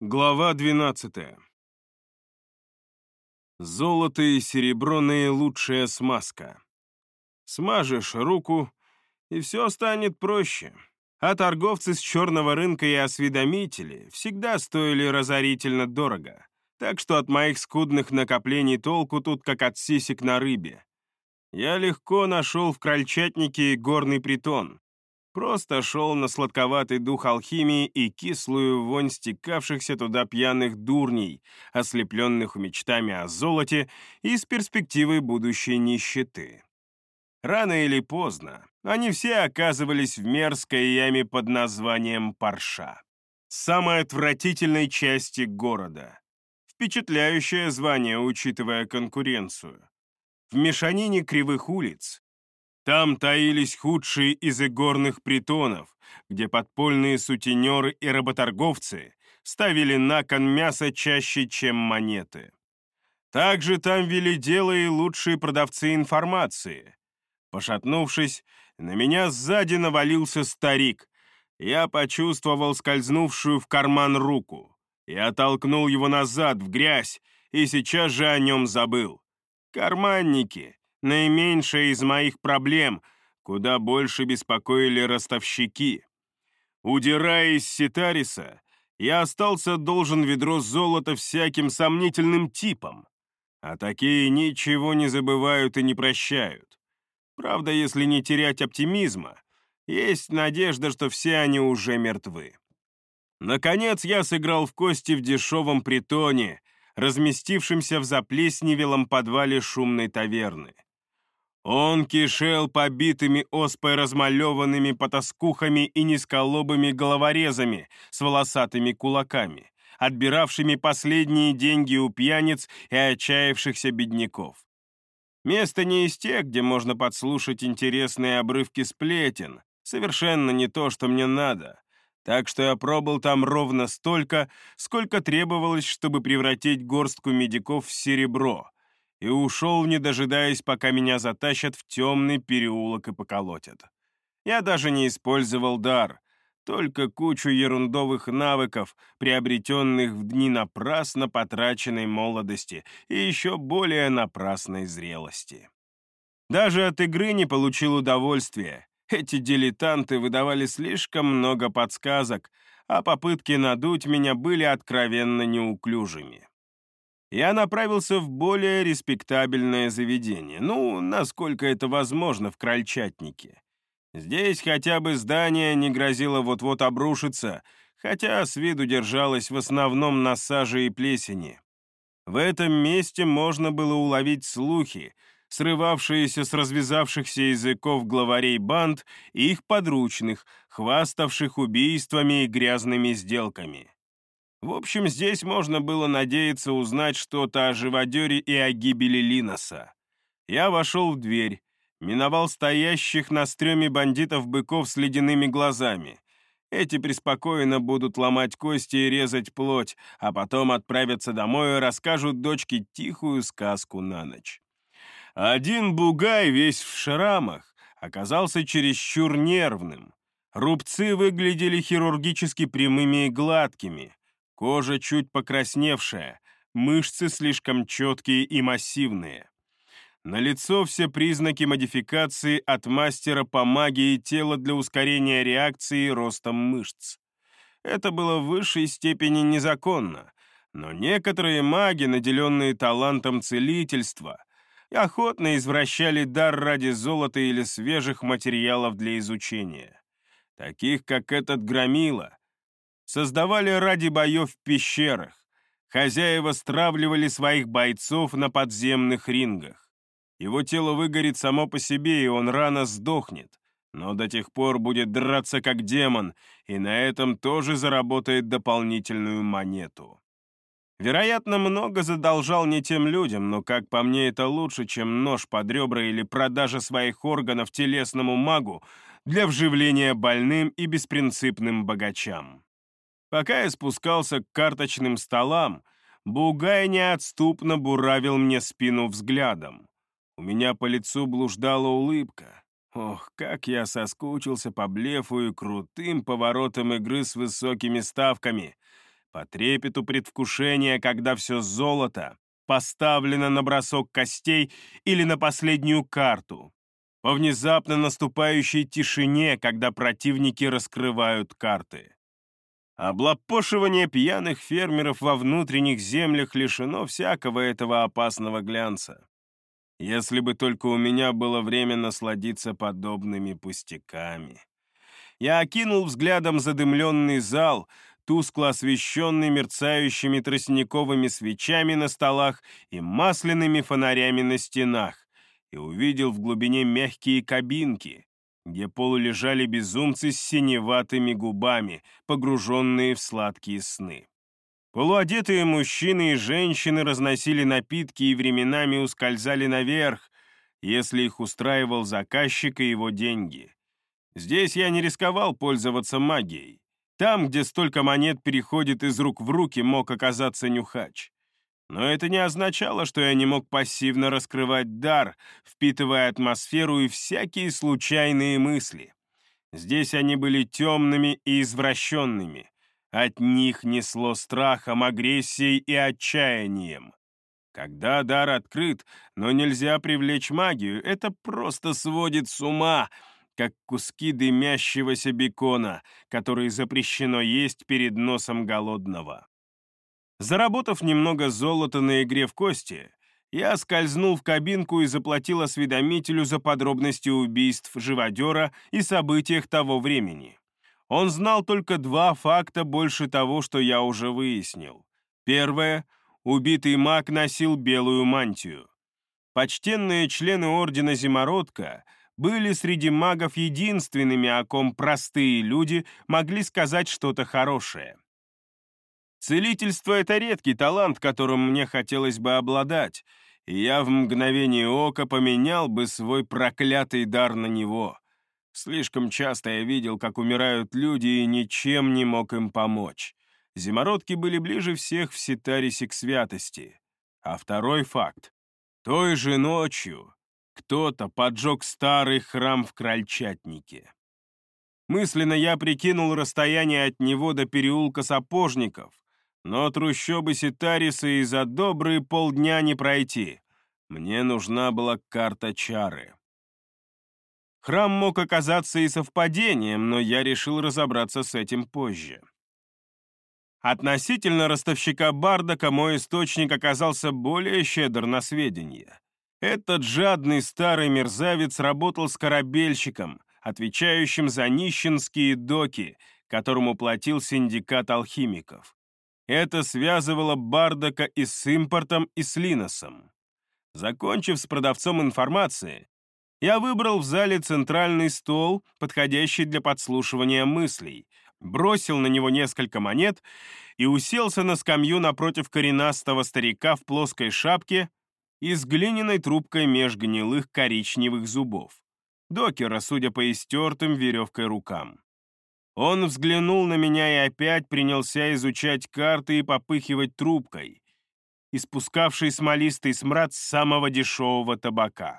Глава 12. Золото и серебро — наилучшая смазка. Смажешь руку, и все станет проще. А торговцы с черного рынка и осведомители всегда стоили разорительно дорого. Так что от моих скудных накоплений толку тут как от сисек на рыбе. Я легко нашел в крольчатнике горный притон. Просто шел на сладковатый дух алхимии и кислую вонь стекавшихся туда пьяных дурней, ослепленных мечтами о золоте и с перспективой будущей нищеты. Рано или поздно они все оказывались в мерзкой яме под названием Парша, самой отвратительной части города. Впечатляющее звание, учитывая конкуренцию. В мешанине кривых улиц там таились худшие из игорных притонов, где подпольные сутенеры и работорговцы ставили на кон мясо чаще, чем монеты. Также там вели дело и лучшие продавцы информации. Пошатнувшись, на меня сзади навалился старик. Я почувствовал скользнувшую в карман руку. Я оттолкнул его назад в грязь и сейчас же о нем забыл. Карманники — наименьшая из моих проблем, куда больше беспокоили ростовщики. Удирая из Ситариса, я остался должен ведро золота всяким сомнительным типам, а такие ничего не забывают и не прощают. Правда, если не терять оптимизма, есть надежда, что все они уже мертвы. Наконец я сыграл в кости в дешевом притоне, разместившемся в заплесневелом подвале шумной таверны. Он кишел побитыми оспой размалеванными потаскухами и низколобыми головорезами с волосатыми кулаками, отбиравшими последние деньги у пьяниц и отчаявшихся бедняков. Место не из тех, где можно подслушать интересные обрывки сплетен, совершенно не то, что мне надо. Так что я пробыл там ровно столько, сколько требовалось, чтобы превратить горстку медиков в серебро, и ушел, не дожидаясь, пока меня затащат в темный переулок и поколотят. Я даже не использовал дар, только кучу ерундовых навыков, приобретенных в дни напрасно потраченной молодости и еще более напрасной зрелости. Даже от игры не получил удовольствия. Эти дилетанты выдавали слишком много подсказок, а попытки надуть меня были откровенно неуклюжими. Я направился в более респектабельное заведение, насколько это возможно в Крольчатнике. Здесь хотя бы здание не грозило вот-вот обрушиться, хотя с виду держалось в основном на саже и плесени. В этом месте можно было уловить слухи, срывавшиеся с развязавшихся языков главарей банд и их подручных, хваставших убийствами и грязными сделками. В общем, здесь можно было надеяться узнать что-то о живодере и о гибели Линоса. Я вошел в дверь, миновал стоящих на стреме бандитов-быков с ледяными глазами. Эти преспокойно будут ломать кости и резать плоть, а потом отправятся домой и расскажут дочке тихую сказку на ночь. Один бугай, весь в шрамах, оказался чересчур нервным. Рубцы выглядели хирургически прямыми и гладкими, кожа чуть покрасневшая, мышцы слишком четкие и массивные. Налицо все признаки модификации от мастера по магии тела для ускорения реакции ростом мышц. Это было в высшей степени незаконно, но некоторые маги, наделенные талантом целительства, охотно извращали дар ради золота или свежих материалов для изучения. Таких, как этот громила, создавали ради боев в пещерах. Хозяева стравливали своих бойцов на подземных рингах. Его тело выгорит само по себе, и он рано сдохнет, но до тех пор будет драться как демон, и на этом тоже заработает дополнительную монету. Вероятно, много задолжал не тем людям, но, как по мне, это лучше, чем нож под ребра или продажа своих органов телесному магу для вживления больным и беспринципным богачам. Пока я спускался к карточным столам, бугай неотступно буравил мне спину взглядом. У меня по лицу блуждала улыбка. Ох, как я соскучился по блефу и крутым поворотам игры с высокими ставками. по трепету предвкушения, когда все золото поставлено на бросок костей или на последнюю карту, по внезапно наступающей тишине, когда противники раскрывают карты. Облапошивание пьяных фермеров во внутренних землях лишено всякого этого опасного глянца. Если бы только у меня было время насладиться подобными пустяками. Я окинул взглядом задымленный зал, тускло освещенный мерцающими тростниковыми свечами на столах и масляными фонарями на стенах, и увидел в глубине мягкие кабинки, где полулежали безумцы с синеватыми губами, погруженные в сладкие сны. Полуодетые мужчины и женщины разносили напитки и временами ускользали наверх, если их устраивал заказчик и его деньги. Здесь я не рисковал пользоваться магией. Там, где столько монет переходит из рук в руки, мог оказаться нюхач. Но это не означало, что я не мог пассивно раскрывать дар, впитывая атмосферу и всякие случайные мысли. Здесь они были темными и извращенными. От них несло страхом, агрессией и отчаянием. Когда дар открыт, но нельзя привлечь магию, это просто сводит с ума, как куски дымящегося бекона, которые запрещено есть перед носом голодного. Заработав немного золота на игре в кости, я скользнул в кабинку и заплатил осведомителю за подробности убийств живодера и событиях того времени. Он знал только 2 факта больше того, что я уже выяснил. Первое. Убитый маг носил белую мантию. Почтенные члены Ордена Зимородка были среди магов единственными, о ком простые люди могли сказать что-то хорошее. Целительство — это редкий талант, которым мне хотелось бы обладать, и я в мгновение ока поменял бы свой проклятый дар на него. Слишком часто я видел, как умирают люди, и ничем не мог им помочь. Зимородки были ближе всех в Ситарисе к святости. А второй факт. Той же ночью кто-то поджег старый храм в Крольчатнике. Мысленно я прикинул расстояние от него до переулка Сапожников, но трущобы Ситариса и за добрые полдня не пройти. Мне нужна была карта чары. Храм мог оказаться и совпадением, но я решил разобраться с этим позже. Относительно ростовщика Бардака мой источник оказался более щедр на сведения. Этот жадный старый мерзавец работал с корабельщиком, отвечающим за нищенские доки, которому платил синдикат алхимиков. Это связывало Бардака и с импортом, и с Линосом. Закончив с продавцом информации, я выбрал в зале центральный стол, подходящий для подслушивания мыслей, бросил на него несколько монет и уселся на скамью напротив коренастого старика в плоской шапке и с глиняной трубкой меж гнилых коричневых зубов. Докера, судя по истертым веревкой рукам. Он взглянул на меня и опять принялся изучать карты и попыхивать трубкой, испускавший смолистый смрад самого дешевого табака.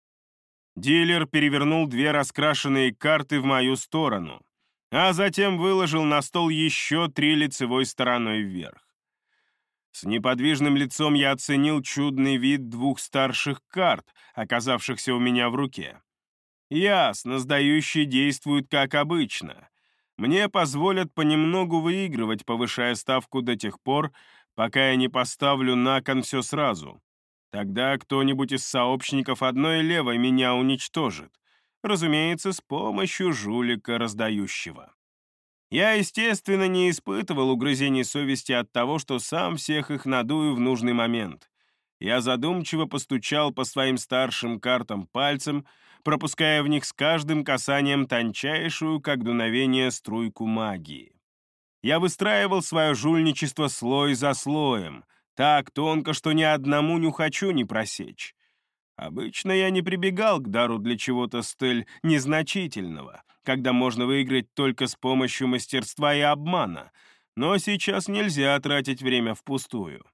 Дилер перевернул 2 раскрашенные карты в мою сторону, а затем выложил на стол еще 3 лицевой стороной вверх. С неподвижным лицом я оценил чудный вид 2 старших карт, оказавшихся у меня в руке. Ясно, сдающие действуют как обычно. Мне позволят понемногу выигрывать, повышая ставку до тех пор, пока я не поставлю на кон все сразу. Тогда кто-нибудь из сообщников одной левой меня уничтожит. Разумеется, с помощью жулика раздающего. Я, естественно, не испытывал угрызений совести от того, что сам всех их надую в нужный момент. Я задумчиво постучал по своим старшим картам пальцем, пропуская в них с каждым касанием тончайшую, как дуновение, струйку магии. Я выстраивал свое жульничество слой за слоем, так тонко, что ни одному нюхачу не просечь. Обычно я не прибегал к дару для чего-то столь незначительного, когда можно выиграть только с помощью мастерства и обмана, но сейчас нельзя тратить время впустую.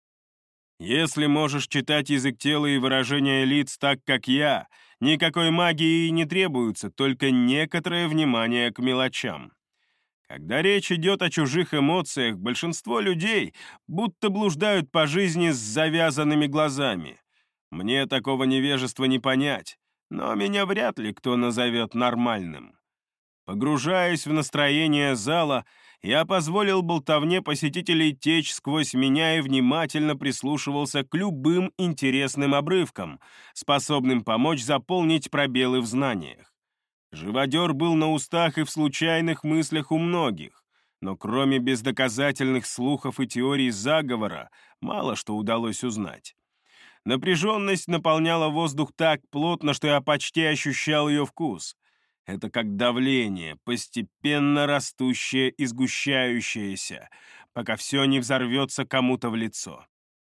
Если можешь читать язык тела и выражения лиц так, как я, никакой магии и не требуется, только некоторое внимание к мелочам. Когда речь идет о чужих эмоциях, большинство людей будто блуждают по жизни с завязанными глазами. Мне такого невежества не понять, но меня вряд ли кто назовет нормальным. Погружаясь в настроение зала, я позволил болтовне посетителей течь сквозь меня и внимательно прислушивался к любым интересным обрывкам, способным помочь заполнить пробелы в знаниях. Живодер был на устах и в случайных мыслях у многих, но кроме бездоказательных слухов и теорий заговора, мало что удалось узнать. Напряженность наполняла воздух так плотно, что я почти ощущал ее вкус. Это как давление, постепенно растущее и сгущающееся, пока все не взорвется кому-то в лицо.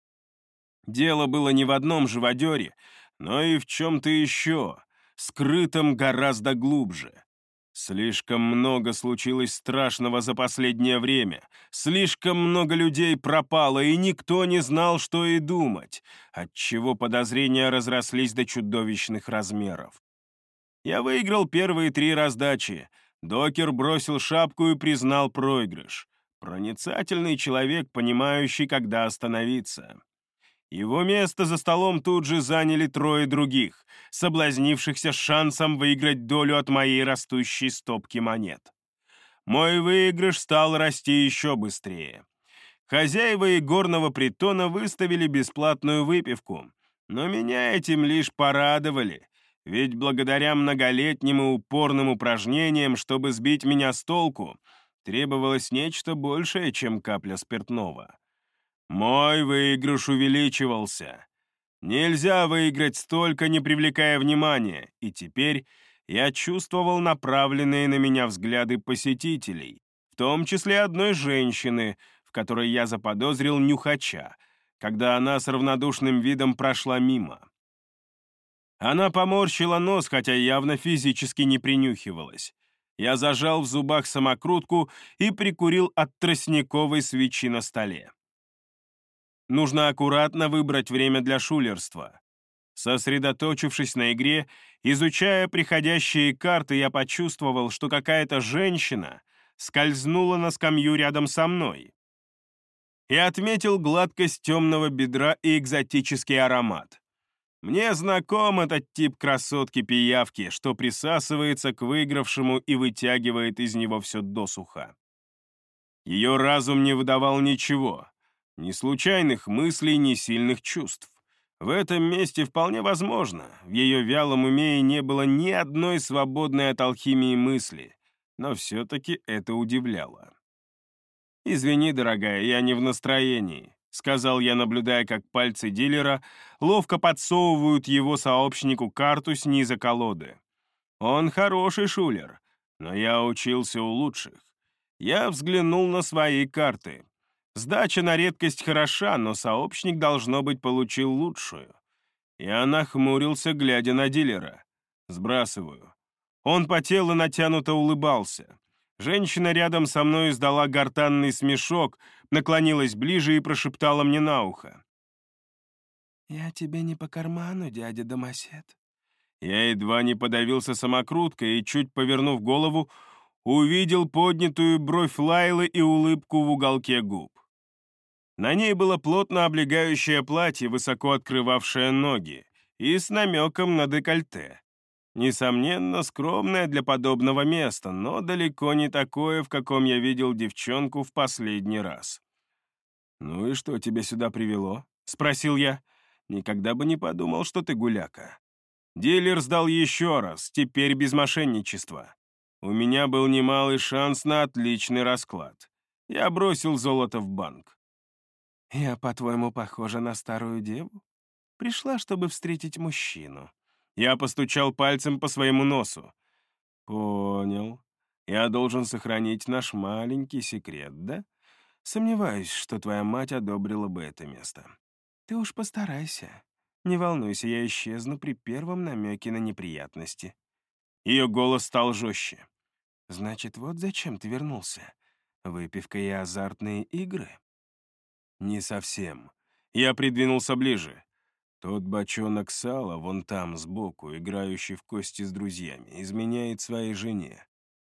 Дело было не в одном живодере, но и в чем-то еще, скрытом гораздо глубже. Слишком много случилось страшного за последнее время, слишком много людей пропало, и никто не знал, что и думать, отчего подозрения разрослись до чудовищных размеров. Я выиграл первые 3 раздачи. Докер бросил шапку и признал проигрыш. Проницательный человек, понимающий, когда остановиться. Его место за столом тут же заняли 3 других, соблазнившихся шансом выиграть долю от моей растущей стопки монет. Мой выигрыш стал расти еще быстрее. Хозяева игорного притона выставили бесплатную выпивку, но меня этим лишь порадовали, ведь благодаря многолетним и упорным упражнениям, чтобы сбить меня с толку, требовалось нечто большее, чем капля спиртного. Мой выигрыш увеличивался. Нельзя выиграть столько, не привлекая внимания, и теперь я чувствовал направленные на меня взгляды посетителей, в том числе одной женщины, в которой я заподозрил нюхача, когда она с равнодушным видом прошла мимо. Она поморщила нос, хотя явно физически не принюхивалась. Я зажал в зубах самокрутку и прикурил от тростниковой свечи на столе. Нужно аккуратно выбрать время для шулерства. Сосредоточившись на игре, изучая приходящие карты, я почувствовал, что какая-то женщина скользнула на скамью рядом со мной и отметил гладкость темного бедра и экзотический аромат. Мне знаком этот тип красотки-пиявки, что присасывается к выигравшему и вытягивает из него все досуха. Ее разум не выдавал ничего, ни случайных мыслей, ни сильных чувств. В этом месте вполне возможно, в ее вялом уме и не было ни одной свободной от алхимии мысли, но все-таки это удивляло. «Извини, дорогая, я не в настроении», — сказал я, наблюдая, как пальцы дилера ловко подсовывают его сообщнику карту снизу колоды. «Он хороший шулер, но я учился у лучших. Я взглянул на свои карты. Сдача на редкость хороша, но сообщник, должно быть, получил лучшую». Я нахмурился, глядя на дилера. «Сбрасываю». Он потел и натянуто улыбался. Женщина рядом со мной издала гортанный смешок, наклонилась ближе и прошептала мне на ухо. «Я тебе не по карману, дядя Домосед». Я едва не подавился самокруткой и, чуть повернув голову, увидел поднятую бровь Лайлы и улыбку в уголке губ. На ней было плотно облегающее платье, высоко открывавшее ноги, и с намеком на декольте. Несомненно, скромное для подобного места, но далеко не такое, в каком я видел девчонку в последний раз. «Ну и что тебя сюда привело?» — спросил я. «Никогда бы не подумал, что ты гуляка». Дилер сдал еще раз, теперь без мошенничества. У меня был немалый шанс на отличный расклад. Я бросил золото в банк. «Я, по-твоему, похожа на старую деву? Пришла, чтобы встретить мужчину». Я постучал пальцем по своему носу. «Понял. Я должен сохранить наш маленький секрет, да? Сомневаюсь, что твоя мать одобрила бы это место. Ты уж постарайся. Не волнуйся, я исчезну при первом намеке на неприятности». Ее голос стал жестче. «Значит, вот зачем ты вернулся? Выпивка и азартные игры?» «Не совсем». Я придвинулся ближе. Тот бочонок сала, вон там, сбоку, играющий в кости с друзьями, изменяет своей жене.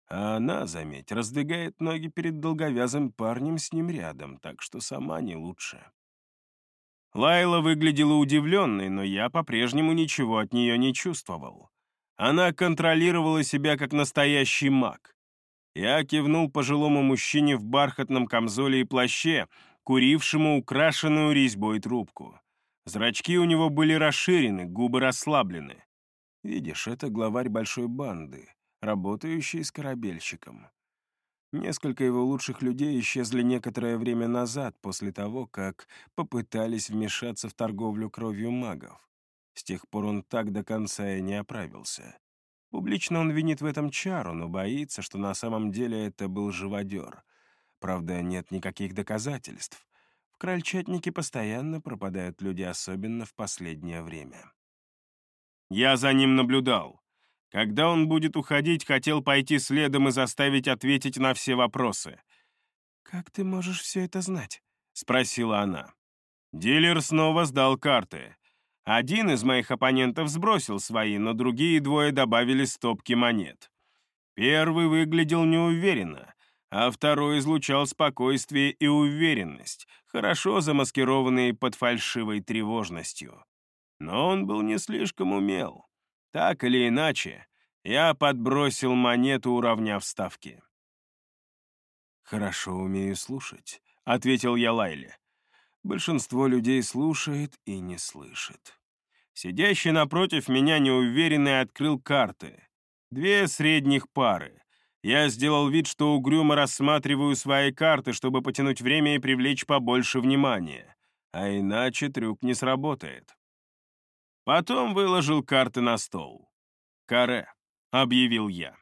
А она, заметь, раздвигает ноги перед долговязым парнем с ним рядом, так что сама не лучше. Лайла выглядела удивленной, но я по-прежнему ничего от нее не чувствовал. Она контролировала себя как настоящий маг. Я кивнул пожилому мужчине в бархатном камзоле и плаще, курившему украшенную резьбой трубку. Зрачки у него были расширены, губы расслаблены. Видишь, это главарь большой банды, работающий с корабельщиком. Несколько его лучших людей исчезли некоторое время назад, после того, как попытались вмешаться в торговлю кровью магов. С тех пор он так до конца и не оправился. Публично он винит в этом Чару, но боится, что на самом деле это был живодер. Правда, нет никаких доказательств. В крольчатнике постоянно пропадают люди, особенно в последнее время. Я за ним наблюдал. Когда он будет уходить, хотел пойти следом и заставить ответить на все вопросы. «Как ты можешь все это знать?» — спросила она. Дилер снова сдал карты. Один из моих оппонентов сбросил свои, но другие двое добавили стопки монет. Первый выглядел неуверенно, а второй излучал спокойствие и уверенность, хорошо замаскированные под фальшивой тревожностью. Но он был не слишком умел. Так или иначе, я подбросил монету, уравняв ставки. «Хорошо умею слушать», — ответил я Лайле. «Большинство людей слушает и не слышит». Сидящий напротив меня неуверенный открыл карты. 2 средних пары. Я сделал вид, что угрюмо рассматриваю свои карты, чтобы потянуть время и привлечь побольше внимания. А иначе трюк не сработает. Потом выложил карты на стол. «Каре», — объявил я.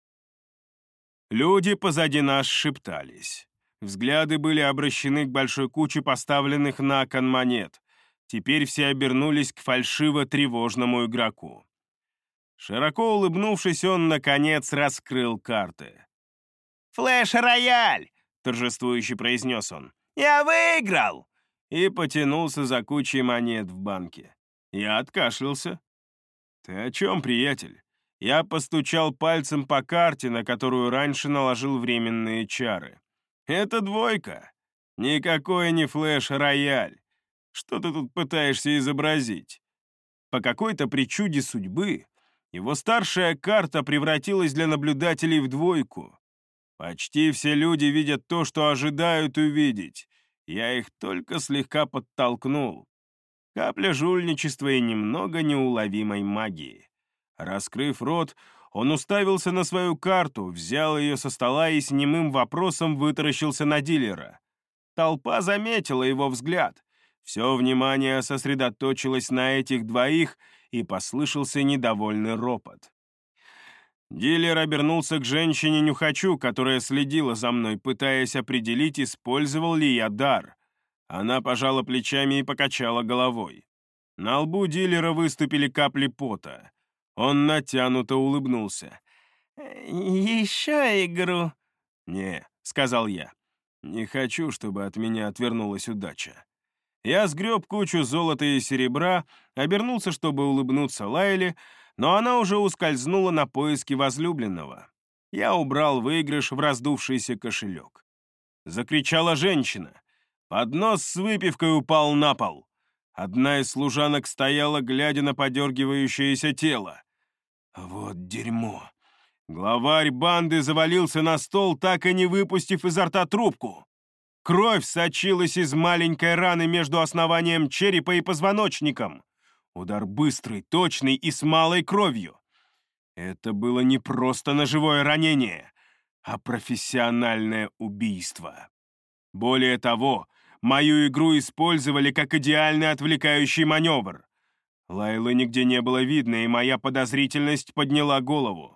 Люди позади нас шептались. Взгляды были обращены к большой куче поставленных на кон монет. Теперь все обернулись к фальшиво-тревожному игроку. Широко улыбнувшись, он, наконец, раскрыл карты. «Флэш-рояль!» — торжествующе произнес он. «Я выиграл!» И потянулся за кучей монет в банке. Я откашлялся. «Ты о чем, приятель?» Я постучал пальцем по карте, на которую раньше наложил временные чары. «Это двойка. Никакой не флэш-рояль. Что ты тут пытаешься изобразить?» По какой-то причуде судьбы его старшая карта превратилась для наблюдателей в двойку. Почти все люди видят то, что ожидают увидеть. Я их только слегка подтолкнул. Капля жульничества и немного неуловимой магии. Раскрыв рот, он уставился на свою карту, взял ее со стола и с немым вопросом вытаращился на дилера. Толпа заметила его взгляд. Все внимание сосредоточилось на этих двоих, и послышался недовольный ропот. Дилер обернулся к женщине-нюхачу, которая следила за мной, пытаясь определить, использовал ли я дар. Она пожала плечами и покачала головой. На лбу дилера выступили капли пота. Он натянуто улыбнулся. «Еще игру?» «Не», — сказал я. «Не хочу, чтобы от меня отвернулась удача». Я сгреб кучу золота и серебра, обернулся, чтобы улыбнуться Лайле, но она уже ускользнула на поиски возлюбленного. Я убрал выигрыш в раздувшийся кошелек. Закричала женщина. Поднос с выпивкой упал на пол. Одна из служанок стояла, глядя на подергивающееся тело. Вот дерьмо. Главарь банды завалился на стол, так и не выпустив изо рта трубку. Кровь сочилась из маленькой раны между основанием черепа и позвоночником. Удар быстрый, точный и с малой кровью. Это было не просто ножевое ранение, а профессиональное убийство. Более того, мою игру использовали как идеальный отвлекающий маневр. Лайлы нигде не было видно, и моя подозрительность подняла голову.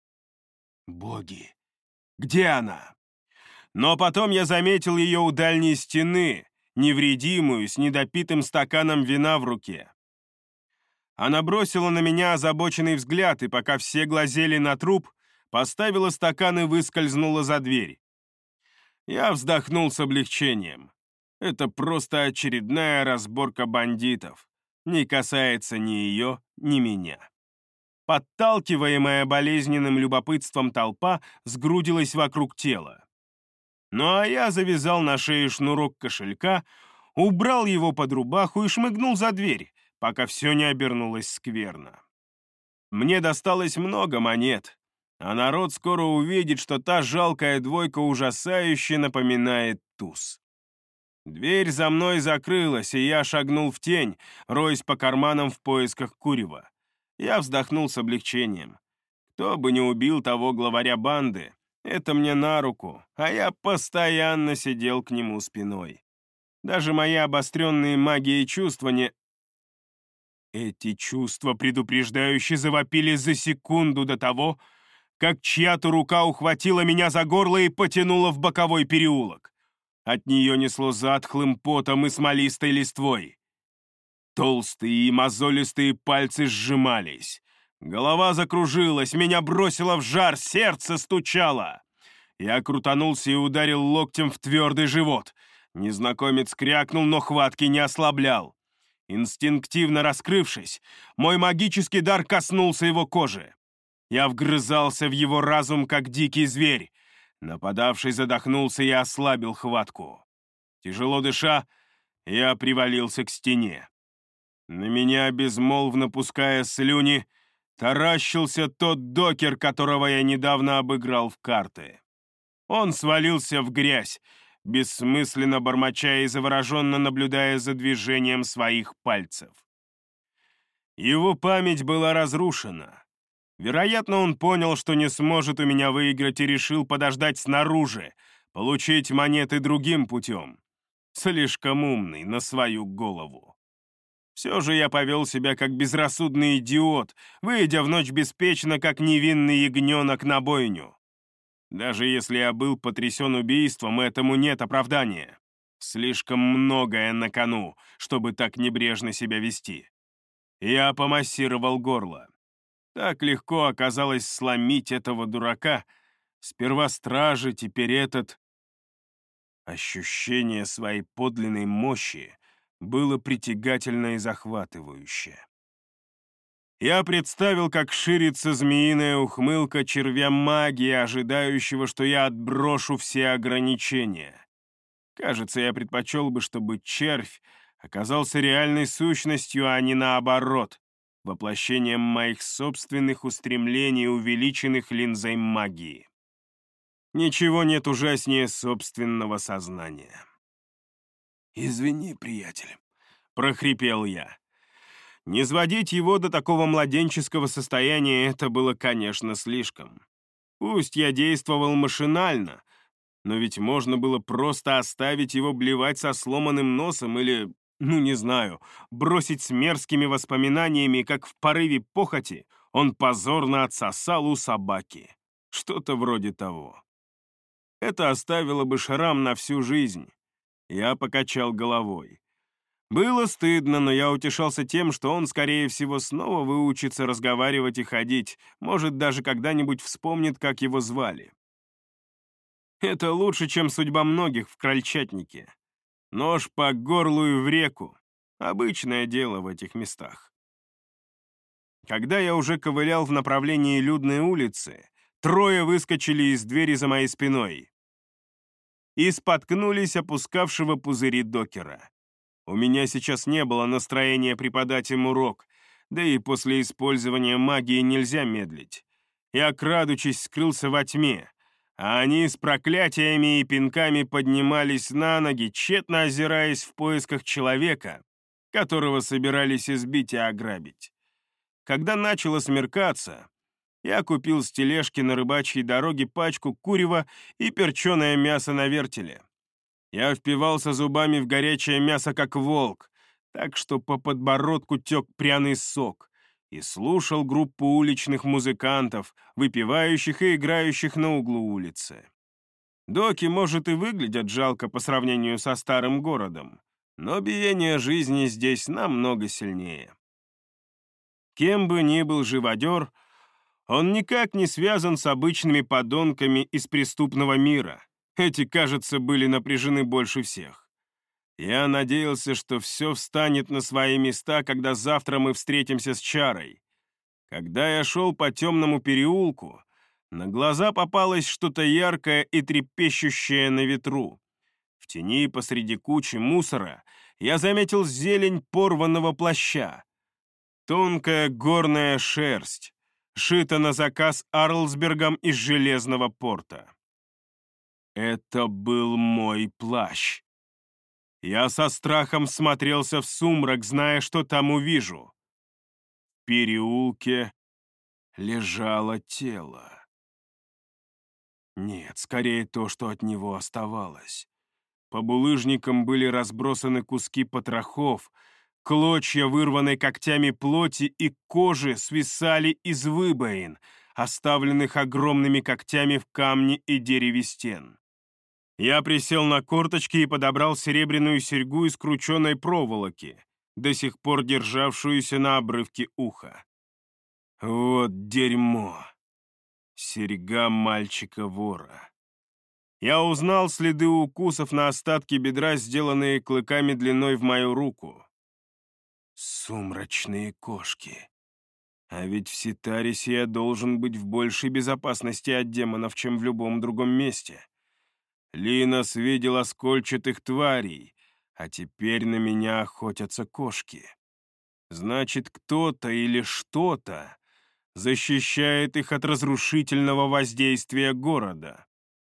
Боги, где она? Но потом я заметил ее у дальней стены, невредимую, с недопитым стаканом вина в руке. Она бросила на меня озабоченный взгляд, и пока все глазели на труп, поставила стакан и выскользнула за дверь. Я вздохнул с облегчением. Это просто очередная разборка бандитов. Не касается ни ее, ни меня. Подталкиваемая болезненным любопытством толпа сгрудилась вокруг тела. Ну а я завязал на шее шнурок кошелька, убрал его под рубаху и шмыгнул за дверь, пока все не обернулось скверно. Мне досталось много монет, а народ скоро увидит, что та жалкая двойка ужасающе напоминает туз. Дверь за мной закрылась, и я шагнул в тень, роясь по карманам в поисках курева. Я вздохнул с облегчением. Кто бы не убил того главаря банды, это мне на руку, а я постоянно сидел к нему спиной. Даже мои обостренные магией чувства не... Эти чувства предупреждающе завопили за секунду до того, как чья-то рука ухватила меня за горло и потянула в боковой переулок. От нее несло затхлым потом и смолистой листвой. Толстые и мозолистые пальцы сжимались. Голова закружилась, меня бросило в жар, сердце стучало. Я крутанулся и ударил локтем в твердый живот. Незнакомец крякнул, но хватки не ослаблял. Инстинктивно раскрывшись, мой магический дар коснулся его кожи. Я вгрызался в его разум, как дикий зверь. Нападавший задохнулся и ослабил хватку. Тяжело дыша, я привалился к стене. На меня, безмолвно пуская слюни, таращился тот докер, которого я недавно обыграл в карты. Он свалился в грязь, бессмысленно бормоча и завороженно наблюдая за движением своих пальцев. Его память была разрушена. Вероятно, он понял, что не сможет у меня выиграть, и решил подождать снаружи, получить монеты другим путем. Слишком умный на свою голову. Все же я повел себя как безрассудный идиот, выйдя в ночь беспечно, как невинный ягненок на бойню. Даже если я был потрясен убийством, этому нет оправдания. Слишком многое на кону, чтобы так небрежно себя вести. Я помассировал горло. Так легко оказалось сломить этого дурака. Сперва стражи, теперь этот. Ощущение своей подлинной мощи было притягательно и захватывающе. Я представил, как ширится змеиная ухмылка червя магии, ожидающего, что я отброшу все ограничения. Кажется, я предпочел бы, чтобы червь оказался реальной сущностью, а не наоборот, воплощением моих собственных устремлений, увеличенных линзой магии. Ничего нет ужаснее собственного сознания. «Извини, приятель», — прохрипел я. Не сводить его до такого младенческого состояния — это было, конечно, слишком. Пусть я действовал машинально, но ведь можно было просто оставить его блевать со сломанным носом или, не знаю, бросить с мерзкими воспоминаниями, как в порыве похоти он позорно отсосал у собаки. Что-то вроде того. Это оставило бы шрам на всю жизнь. Я покачал головой. Было стыдно, но я утешался тем, что он, скорее всего, снова выучится разговаривать и ходить, может, даже когда-нибудь вспомнит, как его звали. Это лучше, чем судьба многих в крольчатнике. Нож по горлу и в реку. Обычное дело в этих местах. Когда я уже ковылял в направлении Людной улицы, трое выскочили из двери за моей спиной и споткнулись опускавшего пузыри докера. У меня сейчас не было настроения преподать им урок, да и после использования магии нельзя медлить. Я, крадучись, скрылся во тьме, а они с проклятиями и пинками поднимались на ноги, тщетно озираясь в поисках человека, которого собирались избить и ограбить. Когда начало смеркаться, я купил с тележки на рыбачьей дороге пачку курева и перченое мясо на вертеле. Я впивался зубами в горячее мясо, как волк, так что по подбородку тек пряный сок, и слушал группу уличных музыкантов, выпивающих и играющих на углу улицы. Доки, может, и выглядят жалко по сравнению со старым городом, но биение жизни здесь намного сильнее. Кем бы ни был живодер, он никак не связан с обычными подонками из преступного мира. Эти, кажется, были напряжены больше всех. Я надеялся, что все встанет на свои места, когда завтра мы встретимся с Чарой. Когда я шел по темному переулку, на глаза попалось что-то яркое и трепещущее на ветру. В тени посреди кучи мусора я заметил зелень порванного плаща. Тонкая горная шерсть, шита на заказ Арлсбергом из Железного порта. Это был мой плащ. Я со страхом смотрелся в сумрак, зная, что там увижу. В переулке лежало тело. Нет, скорее то, что от него оставалось. По булыжникам были разбросаны куски потрохов, клочья вырванной когтями плоти и кожи свисали из выбоин, оставленных огромными когтями в камне и дереве стен. Я присел на корточки и подобрал серебряную серьгу из крученой проволоки, до сих пор державшуюся на обрывке уха. Вот дерьмо! Серьга мальчика-вора. Я узнал следы укусов на остатке бедра, сделанные клыками длиной в мою руку. Сумрачные кошки. А ведь в Ситарисе я должен быть в большей безопасности от демонов, чем в любом другом месте. Линос видел оскольчатых тварей, а теперь на меня охотятся кошки. Значит, кто-то или что-то защищает их от разрушительного воздействия города.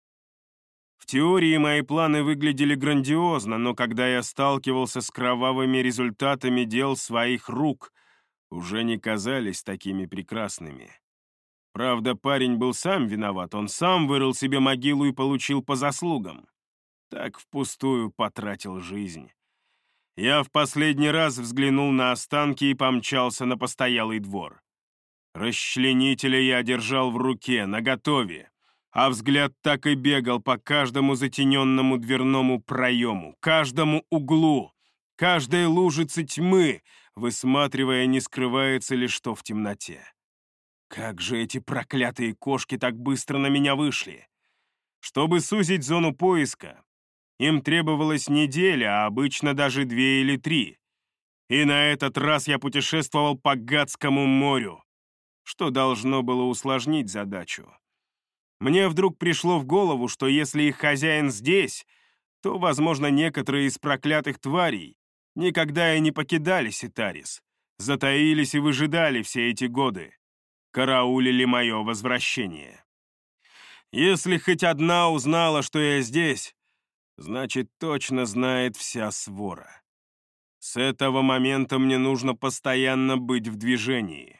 В теории мои планы выглядели грандиозно, но когда я сталкивался с кровавыми результатами дел своих рук, уже не казались такими прекрасными. Правда, парень был сам виноват, он сам вырыл себе могилу и получил по заслугам. Так впустую потратил жизнь. Я в последний раз взглянул на останки и помчался на постоялый двор. Расчленителя я держал в руке, наготове, а взгляд так и бегал по каждому затененному дверному проему, каждому углу, каждой лужице тьмы, высматривая, не скрывается ли что в темноте. Как же эти проклятые кошки так быстро на меня вышли? Чтобы сузить зону поиска, им требовалась неделя, а обычно даже 2 или 3. И на этот раз я путешествовал по Гадскому морю, что должно было усложнить задачу. Мне вдруг пришло в голову, что если их хозяин здесь, то, возможно, некоторые из проклятых тварей никогда и не покидали Ситарис, затаились и выжидали все эти годы, караулили мое возвращение. Если хоть одна узнала, что я здесь, значит, точно знает вся свора. С этого момента мне нужно постоянно быть в движении.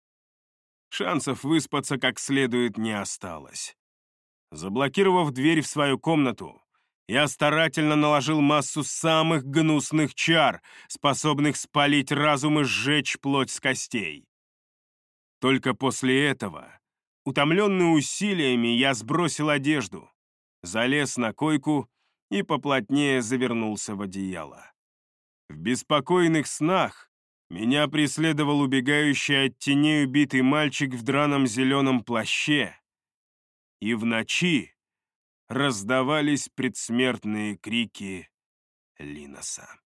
Шансов выспаться как следует не осталось. Заблокировав дверь в свою комнату, я старательно наложил массу самых гнусных чар, способных спалить разум и сжечь плоть с костей. Только после этого, утомленный усилиями, я сбросил одежду, залез на койку и поплотнее завернулся в одеяло. В беспокойных снах меня преследовал убегающий от теней убитый мальчик в драном зеленом плаще, и в ночи раздавались предсмертные крики Линоса.